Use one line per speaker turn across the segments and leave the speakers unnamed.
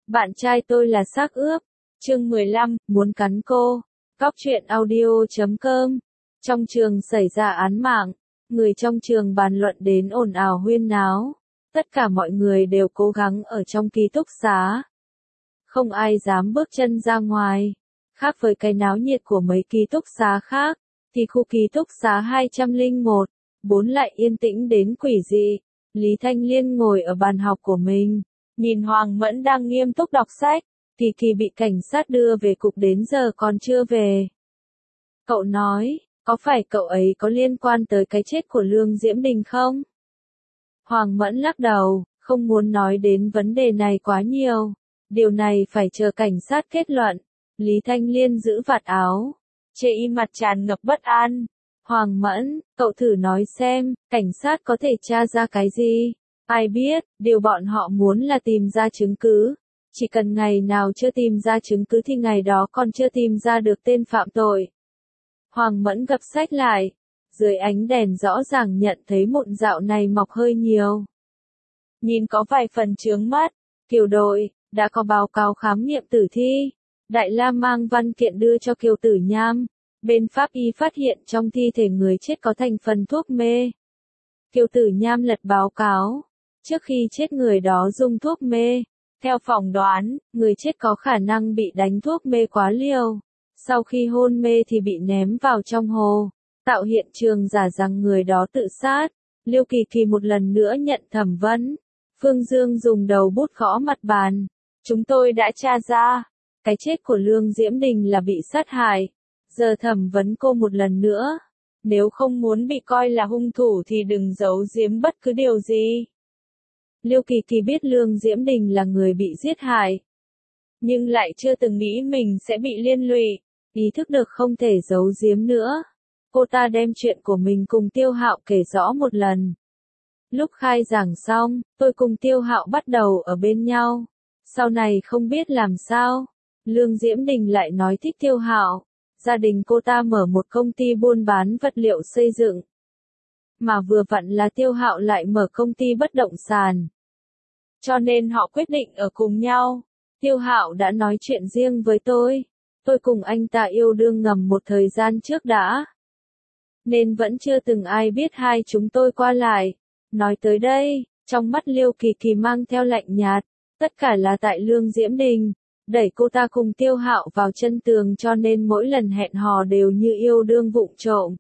Bạn trai tôi là xác ướp. Chương 15, muốn cắn cô. Góc truyện audio.com. Trong trường xảy ra án mạng, người trong trường bàn luận đến ồn ào huyên náo. Tất cả mọi người đều cố gắng ở trong ký túc xá. Không ai dám bước chân ra ngoài. Khác với cái náo nhiệt của mấy ký túc xá khác, thì khu ký túc xá 201, 4 lại yên tĩnh đến quỷ dị. Lý Thanh Liên ngồi ở bàn học của mình, nhìn Hoàng Mẫn đang nghiêm túc đọc sách. Kỳ Kỳ bị cảnh sát đưa về cục đến giờ còn chưa về. Cậu nói, có phải cậu ấy có liên quan tới cái chết của Lương Diễm Đình không? Hoàng Mẫn lắc đầu, không muốn nói đến vấn đề này quá nhiều. Điều này phải chờ cảnh sát kết luận. Lý Thanh Liên giữ vạt áo, chê y mặt tràn ngập bất an. Hoàng Mẫn, cậu thử nói xem, cảnh sát có thể tra ra cái gì? Ai biết, điều bọn họ muốn là tìm ra chứng cứ. Chỉ cần ngày nào chưa tìm ra chứng cứ thì ngày đó còn chưa tìm ra được tên phạm tội. Hoàng Mẫn gập sách lại. Dưới ánh đèn rõ ràng nhận thấy mụn dạo này mọc hơi nhiều. Nhìn có vài phần chướng mắt. Kiều đội, đã có báo cáo khám nghiệm tử thi. Đại La mang văn kiện đưa cho Kiều Tử Nham. Bên pháp y phát hiện trong thi thể người chết có thành phần thuốc mê. Kiều Tử Nham lật báo cáo. Trước khi chết người đó dùng thuốc mê. Theo phỏng đoán, người chết có khả năng bị đánh thuốc mê quá liều. Sau khi hôn mê thì bị ném vào trong hồ, tạo hiện trường giả rằng người đó tự sát. Liêu Kỳ Kỳ một lần nữa nhận thẩm vấn. Phương Dương dùng đầu bút gõ mặt bàn. Chúng tôi đã tra ra, cái chết của Lương Diễm Đình là bị sát hại. Giờ thẩm vấn cô một lần nữa. Nếu không muốn bị coi là hung thủ thì đừng giấu giếm bất cứ điều gì. Liêu Kỳ Kỳ biết Lương Diễm Đình là người bị giết hại, nhưng lại chưa từng nghĩ mình sẽ bị liên lụy, ý thức được không thể giấu giếm nữa. Cô ta đem chuyện của mình cùng Tiêu Hạo kể rõ một lần. Lúc khai giảng xong, tôi cùng Tiêu Hạo bắt đầu ở bên nhau. Sau này không biết làm sao, Lương Diễm Đình lại nói thích Tiêu Hạo. Gia đình cô ta mở một công ty buôn bán vật liệu xây dựng. Mà vừa vặn là Tiêu Hạo lại mở công ty bất động sản. Cho nên họ quyết định ở cùng nhau. Tiêu Hạo đã nói chuyện riêng với tôi. Tôi cùng anh ta yêu đương ngầm một thời gian trước đã. Nên vẫn chưa từng ai biết hai chúng tôi qua lại. Nói tới đây, trong mắt Liêu Kỳ Kỳ mang theo lạnh nhạt. Tất cả là tại Lương Diễm Đình. Đẩy cô ta cùng Tiêu Hạo vào chân tường cho nên mỗi lần hẹn hò đều như yêu đương vụng trộm.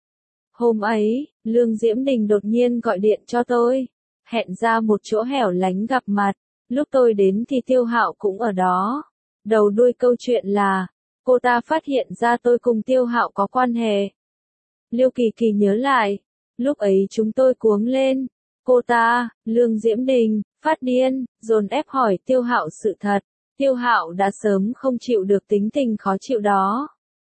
Hôm ấy, Lương Diễm Đình đột nhiên gọi điện cho tôi. Hẹn ra một chỗ hẻo lánh gặp mặt. Lúc tôi đến thì Tiêu Hạo cũng ở đó. Đầu đuôi câu chuyện là, cô ta phát hiện ra tôi cùng Tiêu Hạo có quan hệ. Liêu Kỳ Kỳ nhớ lại, lúc ấy chúng tôi cuống lên. Cô ta, Lương Diễm Đình, phát điên, dồn ép hỏi Tiêu Hạo sự thật. Tiêu Hạo đã sớm không chịu được tính tình khó chịu đó.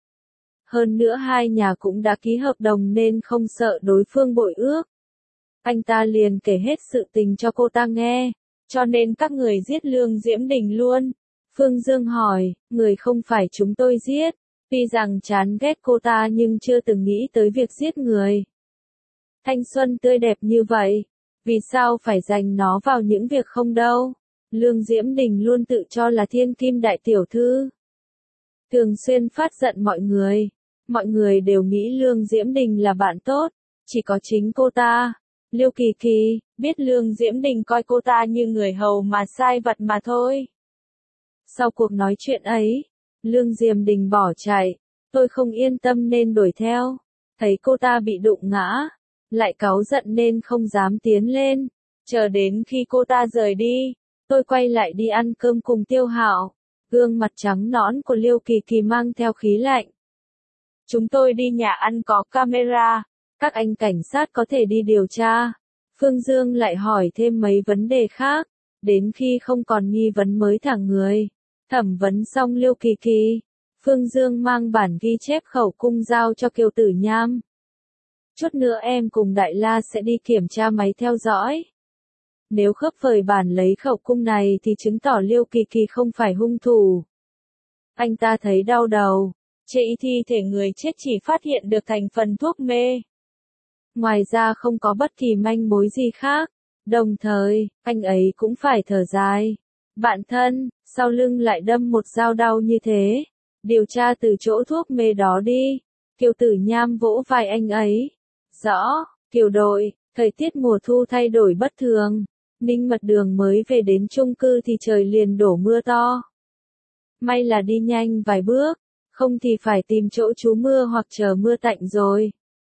Hơn nữa hai nhà cũng đã ký hợp đồng nên không sợ đối phương bội ước. Anh ta liền kể hết sự tình cho cô ta nghe. Cho nên các người giết Lương Diễm Đình luôn. Phương Dương hỏi, người không phải chúng tôi giết. Tuy rằng chán ghét cô ta nhưng chưa từng nghĩ tới việc giết người. Thanh xuân tươi đẹp như vậy, vì sao phải dành nó vào những việc không đâu? Lương Diễm Đình luôn tự cho là thiên kim đại tiểu thư. Thường xuyên phát giận mọi người. Mọi người đều nghĩ Lương Diễm Đình là bạn tốt. Chỉ có chính cô ta, Liêu Kỳ Kỳ, biết Lương Diễm Đình coi cô ta như người hầu mà sai vặt mà thôi. Sau cuộc nói chuyện ấy, Lương Diễm Đình bỏ chạy. Tôi không yên tâm nên đuổi theo. Thấy cô ta bị đụng ngã, lại cáu giận nên không dám tiến lên. Chờ đến khi cô ta rời đi, tôi quay lại đi ăn cơm cùng Tiêu Hạo. Gương mặt trắng nõn của Liêu Kỳ Kỳ mang theo khí lạnh. Chúng tôi đi nhà ăn có camera. Các anh cảnh sát có thể đi điều tra. Phương Dương lại hỏi thêm mấy vấn đề khác. Đến khi không còn nghi vấn mới thả người. Thẩm vấn xong Liêu Kỳ Kỳ. Phương Dương mang bản ghi chép khẩu cung giao cho Kiều Tử Nham. Chút nữa em cùng Đại La sẽ đi kiểm tra máy theo dõi. Nếu khớp với bản lấy khẩu cung này thì chứng tỏ Liêu Kỳ Kỳ không phải hung thủ. Anh ta thấy đau đầu. Chê thi thể người chết chỉ phát hiện được thành phần thuốc mê. Ngoài ra không có bất kỳ manh mối gì khác. Đồng thời, anh ấy cũng phải thở dài. Bạn thân, sau lưng lại đâm một dao đau như thế. Điều tra từ chỗ thuốc mê đó đi. Kiều Tử Nham vỗ vai anh ấy. Rõ, Kiều đội, thời tiết mùa thu thay đổi bất thường. Ninh Mật Đường mới về đến chung cư thì trời liền đổ mưa to. May là đi nhanh vài bước, không thì phải tìm chỗ trú mưa hoặc chờ mưa tạnh rồi.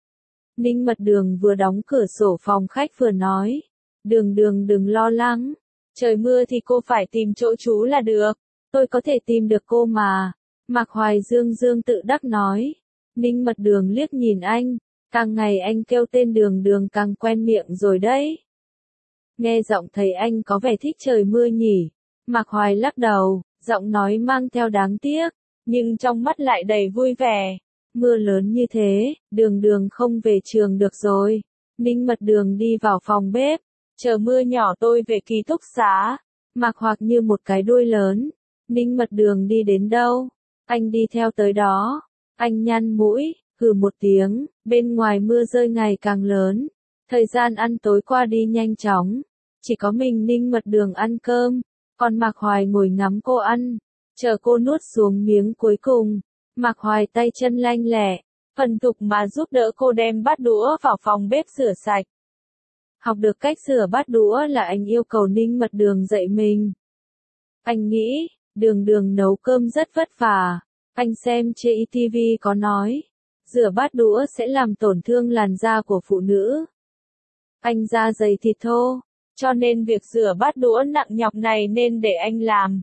Ninh Mật Đường vừa đóng cửa sổ phòng khách vừa nói. Đường Đường đừng lo lắng. Trời mưa thì cô phải tìm chỗ trú là được. Tôi có thể tìm được cô mà. Mạc Hoài Dương Dương tự đắc nói. Ninh Mật Đường liếc nhìn anh. Càng ngày anh kêu tên Đường Đường càng quen miệng rồi đấy. Nghe giọng thấy anh có vẻ thích trời mưa nhỉ. Mạc Hoài lắc đầu, giọng nói mang theo đáng tiếc, nhưng trong mắt lại đầy vui vẻ. Mưa lớn như thế, Đường Đường không về trường được rồi. Ninh Mật Đường đi vào phòng bếp. Chờ mưa nhỏ tôi về ký túc xá. Mạc Hoặc như một cái đuôi lớn. Ninh Mật Đường đi đến đâu? Anh đi theo tới đó. Anh nhăn mũi, hừ một tiếng, bên ngoài mưa rơi ngày càng lớn. Thời gian ăn tối qua đi nhanh chóng. Chỉ có mình Ninh Mật Đường ăn cơm, còn Mạc Hoài ngồi ngắm cô ăn. Chờ cô nuốt xuống miếng cuối cùng. Mạc Hoài tay chân lanh lẹ, phần tục mà giúp đỡ cô đem bát đũa vào phòng bếp rửa sạch. Học được cách rửa bát đũa là anh yêu cầu Ninh Mật Đường dạy mình. Anh nghĩ, Đường Đường nấu cơm rất vất vả. Anh xem trên TV có nói, rửa bát đũa sẽ làm tổn thương làn da của phụ nữ. Anh da dày thịt thô, cho nên việc rửa bát đũa nặng nhọc này nên để anh làm.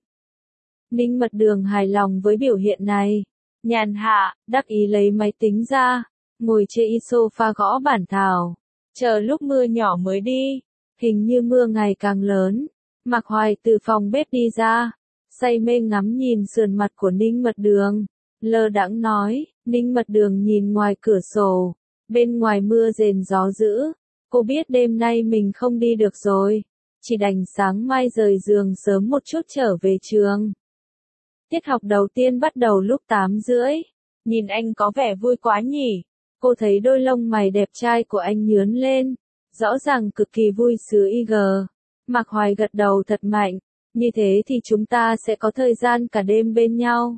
Ninh Mật Đường hài lòng với biểu hiện này. Nhàn hạ, đắc ý lấy máy tính ra, ngồi trên sofa gõ bản thảo. Chờ lúc mưa nhỏ mới đi. Hình như mưa ngày càng lớn. Mạc Hoài từ phòng bếp đi ra, say mê ngắm nhìn sườn mặt của Ninh Mật Đường. Lơ đãng nói. Ninh Mật Đường nhìn ngoài cửa sổ. Bên ngoài mưa rền gió dữ. Cô biết đêm nay mình không đi được rồi. Chỉ đành sáng mai rời giường sớm một chút trở về trường. Tiết học đầu tiên bắt đầu lúc 8:30. Nhìn anh có vẻ vui quá nhỉ. Cô thấy đôi lông mày đẹp trai của anh nhướn lên. Rõ ràng cực kỳ vui sướng IG. Mạc Hoài gật đầu thật mạnh. Như thế thì chúng ta sẽ có thời gian cả đêm bên nhau.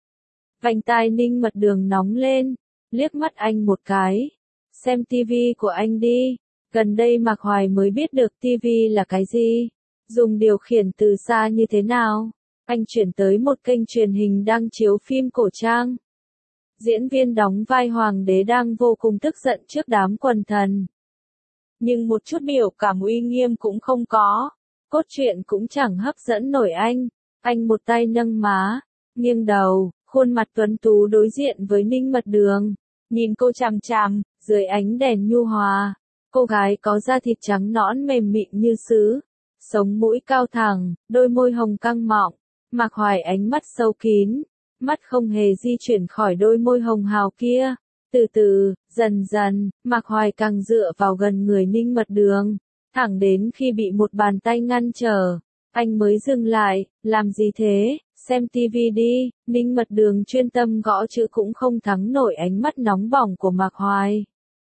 Vành tai Ninh Mật Đường nóng lên. Liếc mắt anh một cái. Xem tivi của anh đi. Gần đây Mạc Hoài mới biết được tivi là cái gì. Dùng điều khiển từ xa như thế nào. Anh chuyển tới một kênh truyền hình đang chiếu phim cổ trang. Diễn viên đóng vai hoàng đế đang vô cùng tức giận trước đám quần thần. Nhưng một chút biểu cảm uy nghiêm cũng không có. Cốt truyện cũng chẳng hấp dẫn nổi anh. Anh một tay nâng má, nghiêng đầu, khuôn mặt tuấn tú đối diện với Ninh Mật Đường. Nhìn cô chằm chằm, dưới ánh đèn nhu hòa. Cô gái có da thịt trắng nõn mềm mịn như sứ. Sống mũi cao thẳng, đôi môi hồng căng mọng. Mạc Hoài ánh mắt sâu kín. Mắt không hề di chuyển khỏi đôi môi hồng hào kia. Từ từ, dần dần, Mạc Hoài càng dựa vào gần người Ninh Mật Đường. Thẳng đến khi bị một bàn tay ngăn trở. Anh mới dừng lại. Làm gì thế? Xem tivi đi. Ninh Mật Đường chuyên tâm gõ chữ cũng không thắng nổi ánh mắt nóng bỏng của Mạc Hoài.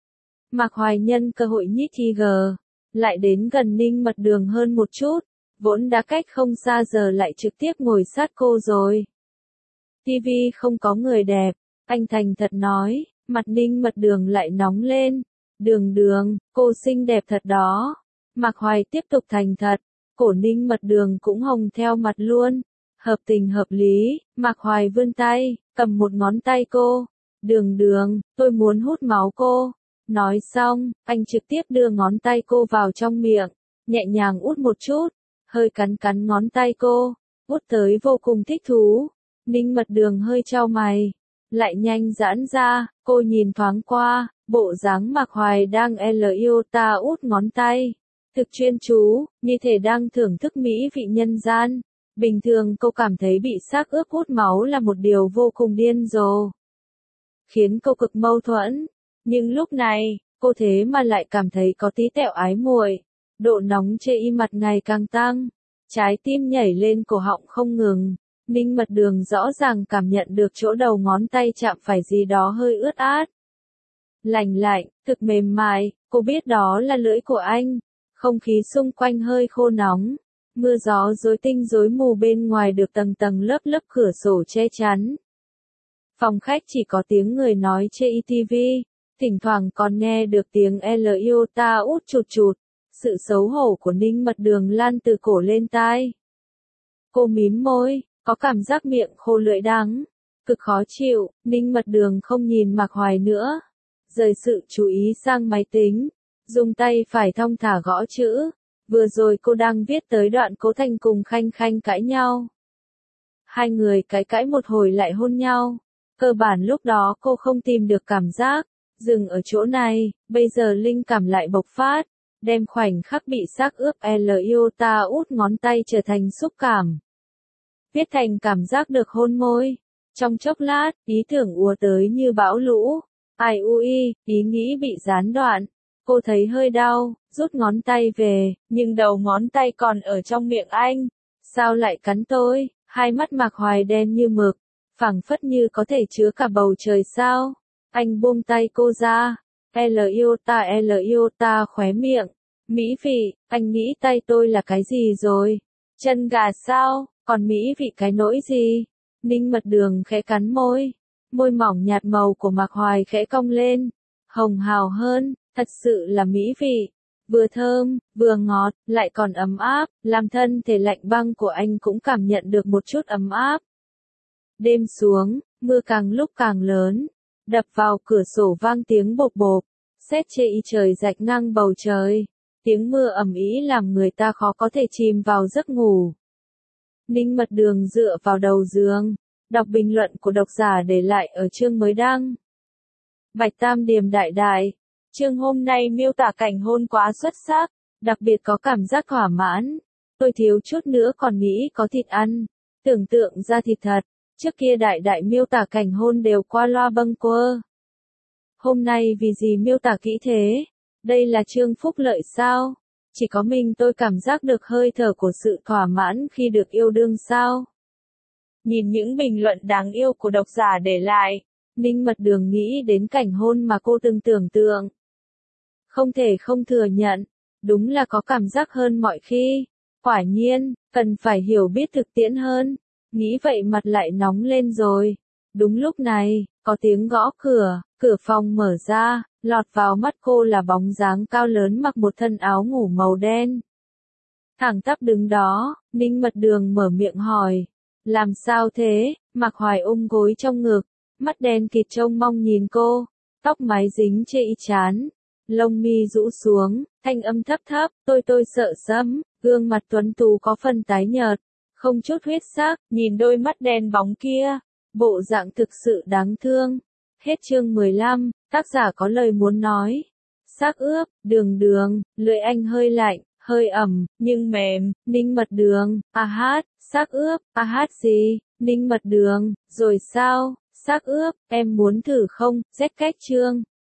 Mạc Hoài nhân cơ hội nhích IG. Lại đến gần Ninh Mật Đường hơn một chút. Vốn đã cách không xa giờ lại trực tiếp ngồi sát cô rồi. Tivi không có người đẹp. Anh thành thật nói. Mặt Ninh Mật Đường lại nóng lên. Đường Đường, cô xinh đẹp thật đó. Mạc Hoài tiếp tục thành thật. Cổ Ninh Mật Đường cũng hồng theo mặt luôn. Hợp tình hợp lý. Mạc Hoài vươn tay, cầm một ngón tay cô. Đường Đường, tôi muốn hút máu cô. Nói xong, anh trực tiếp đưa ngón tay cô vào trong miệng. Nhẹ nhàng út một chút. Hơi cắn cắn ngón tay cô. Út tới vô cùng thích thú. Ninh Mật Đường hơi chau mày. Lại nhanh giãn ra. Cô nhìn thoáng qua. Bộ dáng Mạc Hoài đang ta út ngón tay. Thực chuyên chú, như thể đang thưởng thức mỹ vị nhân gian. Bình thường cô cảm thấy bị xác ướp hút máu là một điều vô cùng điên rồ. Khiến cô cực mâu thuẫn. Nhưng lúc này, cô thế mà lại cảm thấy có tí tẹo ái muội. Độ nóng trên mặt ngày càng tăng. Trái tim nhảy lên cổ họng không ngừng. Ninh Mật Đường rõ ràng cảm nhận được chỗ đầu ngón tay chạm phải gì đó hơi ướt át. Lành lạnh, thực mềm mại, cô biết đó là lưỡi của anh. Không khí xung quanh hơi khô nóng. Mưa gió rối tinh rối mù bên ngoài được tầng tầng lớp lớp cửa sổ che chắn. Phòng khách chỉ có tiếng người nói trên TV, thỉnh thoảng còn nghe được tiếng L iota út chụt chụt. Sự xấu hổ của Ninh Mật Đường lan từ cổ lên tai. Cô mím môi, có cảm giác miệng khô lưỡi đắng, cực khó chịu. Ninh Mật Đường không nhìn Mạc Hoài nữa, rời sự chú ý sang máy tính, dùng tay phải thong thả gõ chữ. Vừa rồi cô đang viết tới đoạn Cố Thành cùng Khanh Khanh cãi nhau. Hai người cãi một hồi lại hôn nhau. Cơ bản lúc đó cô không tìm được cảm giác, dừng ở chỗ này, bây giờ linh cảm lại bộc phát, đem khoảnh khắc bị xác ướp L iota út ngón tay trở thành xúc cảm. Viết thành cảm giác được hôn môi. Trong chốc lát, ý tưởng ùa tới như bão lũ. Ai ui, ý nghĩ bị gián đoạn. Cô thấy hơi đau, rút ngón tay về, nhưng đầu ngón tay còn ở trong miệng anh. Sao lại cắn tôi? Hai mắt Mạc Hoài đen như mực, phảng phất như có thể chứa cả bầu trời sao. Anh buông tay cô ra. L iota khóe miệng. Mỹ vị, anh nghĩ tay tôi là cái gì rồi? Chân gà sao? Còn mỹ vị cái nỗi gì? Ninh Mật Đường khẽ cắn môi. Môi mỏng nhạt màu của Mạc Hoài khẽ cong lên. Hồng hào hơn, thật sự là mỹ vị. Vừa thơm, vừa ngọt, lại còn ấm áp, làm thân thể lạnh băng của anh cũng cảm nhận được một chút ấm áp. Đêm xuống, mưa càng lúc càng lớn, đập vào cửa sổ vang tiếng bộp bộp, sét chê y trời rạch ngang bầu trời. Tiếng mưa ầm ĩ làm người ta khó có thể chìm vào giấc ngủ. Ninh Mật Đường dựa vào đầu giường, đọc bình luận của độc giả để lại ở chương mới đăng. Bạch Tam Điềm đại đại, chương hôm nay miêu tả cảnh hôn quá xuất sắc, đặc biệt có cảm giác thỏa mãn. Tôi thiếu chút nữa còn nghĩ có thịt ăn, tưởng tượng ra thịt thật, trước kia đại đại miêu tả cảnh hôn đều qua loa bâng quơ. Hôm nay vì gì miêu tả kỹ thế? Đây là chương phúc lợi sao? Chỉ có mình tôi cảm giác được hơi thở của sự thỏa mãn khi được yêu đương sao? Nhìn những bình luận đáng yêu của độc giả để lại, Ninh Mật Đường nghĩ đến cảnh hôn mà cô từng tưởng tượng. Không thể không thừa nhận, đúng là có cảm giác hơn mọi khi. Quả nhiên, cần phải hiểu biết thực tiễn hơn. Nghĩ vậy mặt lại nóng lên rồi. Đúng lúc này, có tiếng gõ cửa, cửa phòng mở ra, lọt vào mắt cô là bóng dáng cao lớn mặc một thân áo ngủ màu đen. Thẳng tắp đứng đó, Ninh Mật Đường mở miệng hỏi. Làm sao thế? Mạc Hoài ôm gối trong ngực, mắt đen kịt trông mong nhìn cô, tóc mái dính chê y chán, lông mi rũ xuống, thanh âm thấp thấp, tôi sợ sẫm, gương mặt tuấn tú có phần tái nhợt, không chút huyết sắc, nhìn đôi mắt đen bóng kia, bộ dạng thực sự đáng thương. Hết chương 15, tác giả có lời muốn nói. Xác ướp, đường, lưỡi anh hơi lạnh, hơi ẩm, nhưng mềm. Ninh Mật Đường, hát, xác ướp, hát gì? Ninh Mật Đường, rồi sao? Xác ướp, em muốn thử không? Rét cách chương.